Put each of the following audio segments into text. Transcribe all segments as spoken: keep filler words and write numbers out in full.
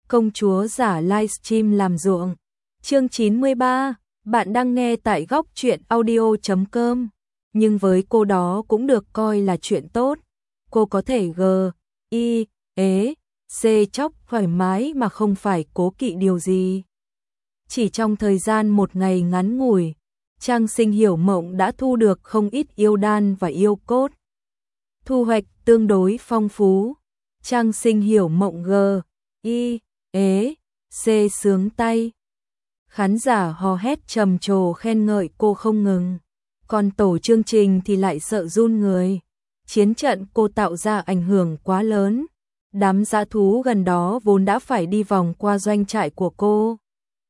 Công chúa giả livestream làm ruộng. Chương chín mươi ba, bạn đang nghe tại góc truyện audio chấm com. Nhưng với cô đó cũng được coi là chuyện tốt. Cô có thể g, i, ế, c chóc thoải mái mà không phải cố kỵ điều gì. Chỉ trong thời gian một ngày ngắn ngủi, Trang Sinh Hiểu Mộng đã thu được không ít yêu đan và yêu cốt. Thu hoạch tương đối phong phú. Trang Sinh Hiểu Mộng g, i, ế, c sướng tay. Khán giả hò hét trầm trồ khen ngợi cô không ngừng. Còn tổ chương trình thì lại sợ run người. Chiến trận cô tạo ra ảnh hưởng quá lớn. Đám dã thú gần đó vốn đã phải đi vòng qua doanh trại của cô.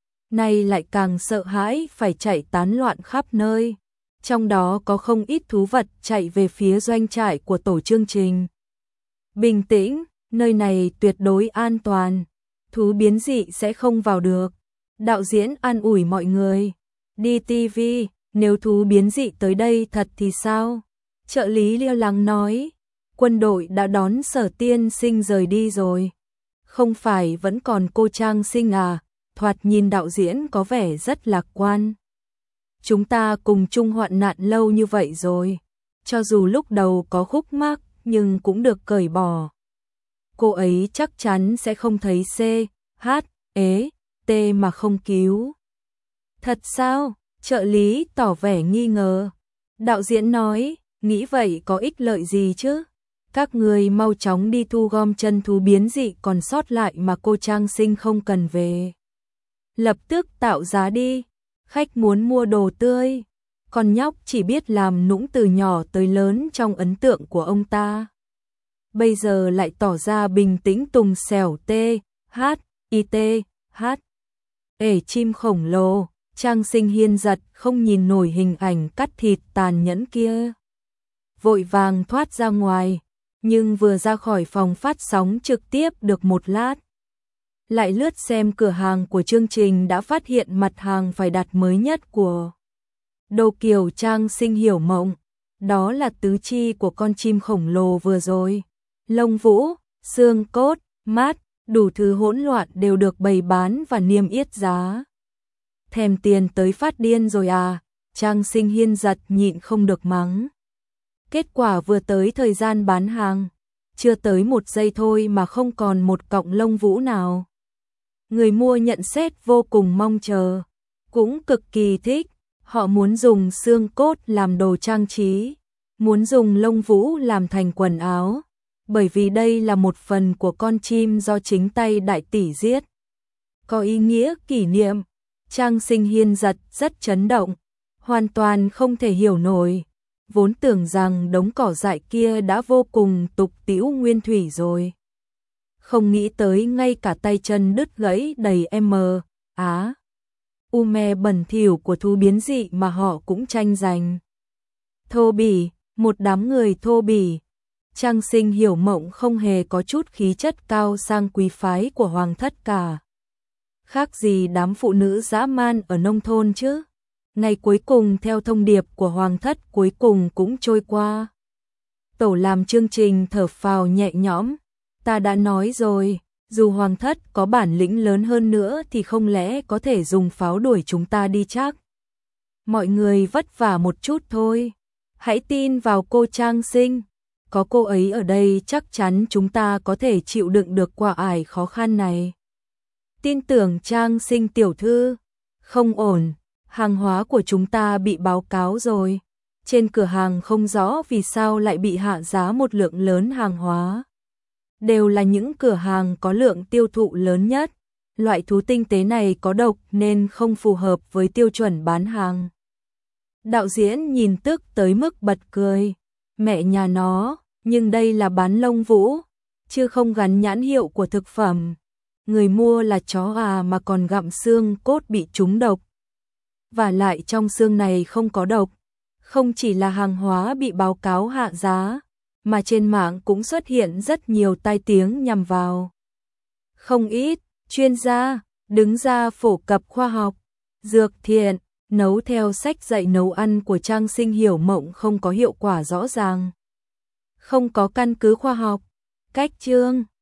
Nay lại càng sợ hãi phải chạy tán loạn khắp nơi. Trong đó có không ít thú vật chạy về phía doanh trại của tổ chương trình. Bình tĩnh, nơi này tuyệt đối an toàn. Thú biến dị sẽ không vào được. Đạo diễn an ủi mọi người. Đi ti vi, nếu thú biến dị tới đây thật thì sao? Trợ lý lo lắng nói. Quân đội đã đón Sở tiên sinh rời đi rồi. Không phải vẫn còn cô Trang Sinh à? Thoạt nhìn đạo diễn có vẻ rất lạc quan. Chúng ta cùng chung hoạn nạn lâu như vậy rồi. Cho dù lúc đầu có khúc mắc nhưng cũng được cởi bỏ. Cô ấy chắc chắn sẽ không thấy C, H, ế, T mà không cứu. Thật sao? Trợ lý tỏ vẻ nghi ngờ. Đạo diễn nói, nghĩ vậy có ích lợi gì chứ? Các người mau chóng đi thu gom chân thú biến dị còn sót lại mà cô Trang Sinh không cần về. Lập tức tạo giá đi. Khách muốn mua đồ tươi. Con nhóc chỉ biết làm nũng từ nhỏ tới lớn trong ấn tượng của ông ta. Bây giờ lại tỏ ra bình tĩnh tùng xẻo T, H, I T, H. Ể chim khổng lồ, Trang Sinh Hiên giật không nhìn nổi hình ảnh cắt thịt tàn nhẫn kia. Vội vàng thoát ra ngoài, nhưng vừa ra khỏi phòng phát sóng trực tiếp được một lát. Lại lướt xem cửa hàng của chương trình đã phát hiện mặt hàng phải đặt mới nhất của đồ kiểu Trang Sinh Hiểu Mộng. Đó là tứ chi của con chim khổng lồ vừa rồi. Lông vũ, xương cốt, mát, đủ thứ hỗn loạn đều được bày bán và niêm yết giá. Thèm tiền tới phát điên rồi à? Trang Sinh Hiên giật nhịn không được mắng. Kết quả vừa tới thời gian bán hàng, chưa tới một giây thôi mà không còn một cọng lông vũ nào. Người mua nhận xét vô cùng mong chờ, cũng cực kỳ thích. Họ muốn dùng xương cốt làm đồ trang trí, muốn dùng lông vũ làm thành quần áo, bởi vì đây là một phần của con chim do chính tay đại tỷ giết. Có ý nghĩa kỷ niệm. Trang Sinh Hiên giật rất chấn động, hoàn toàn không thể hiểu nổi. Vốn tưởng rằng đống cỏ dại kia đã vô cùng tục tĩu nguyên thủy rồi. Không nghĩ tới ngay cả tay chân đứt gãy đầy m, á. U me bẩn thỉu của thú biến dị mà họ cũng tranh giành. Thô bỉ, một đám người thô bỉ. Trang Sinh Hiểu Mộng không hề có chút khí chất cao sang quý phái của hoàng thất cả. Khác gì đám phụ nữ dã man ở nông thôn chứ. Ngày cuối cùng theo thông điệp của hoàng thất cuối cùng cũng trôi qua. Tổ làm chương trình thở phào nhẹ nhõm. Ta đã nói rồi, dù hoàng thất có bản lĩnh lớn hơn nữa thì không lẽ có thể dùng pháo đuổi chúng ta đi chắc. Mọi người vất vả một chút thôi. Hãy tin vào cô Trang Sinh. Có cô ấy ở đây chắc chắn chúng ta có thể chịu đựng được quả ải khó khăn này. Tin tưởng Trang Sinh tiểu thư. Không ổn, hàng hóa của chúng ta bị báo cáo rồi. Trên cửa hàng không rõ vì sao lại bị hạ giá một lượng lớn hàng hóa. Đều là những cửa hàng có lượng tiêu thụ lớn nhất. Loại thú tinh tế này có độc nên không phù hợp với tiêu chuẩn bán hàng. Đạo diễn nhìn tức tới mức bật cười. Mẹ nhà nó, nhưng đây là bán lông vũ, chứ không gắn nhãn hiệu của thực phẩm. Người mua là chó à mà còn gặm xương cốt bị trúng độc. Và lại trong xương này không có độc. Không chỉ là hàng hóa bị báo cáo hạ giá, mà trên mạng cũng xuất hiện rất nhiều tai tiếng nhằm vào. Không ít chuyên gia đứng ra phổ cập khoa học. Dược thiện, nấu theo sách dạy nấu ăn của Trang Sinh Hiểu Mộng không có hiệu quả rõ ràng. Không có căn cứ khoa học. Cách chương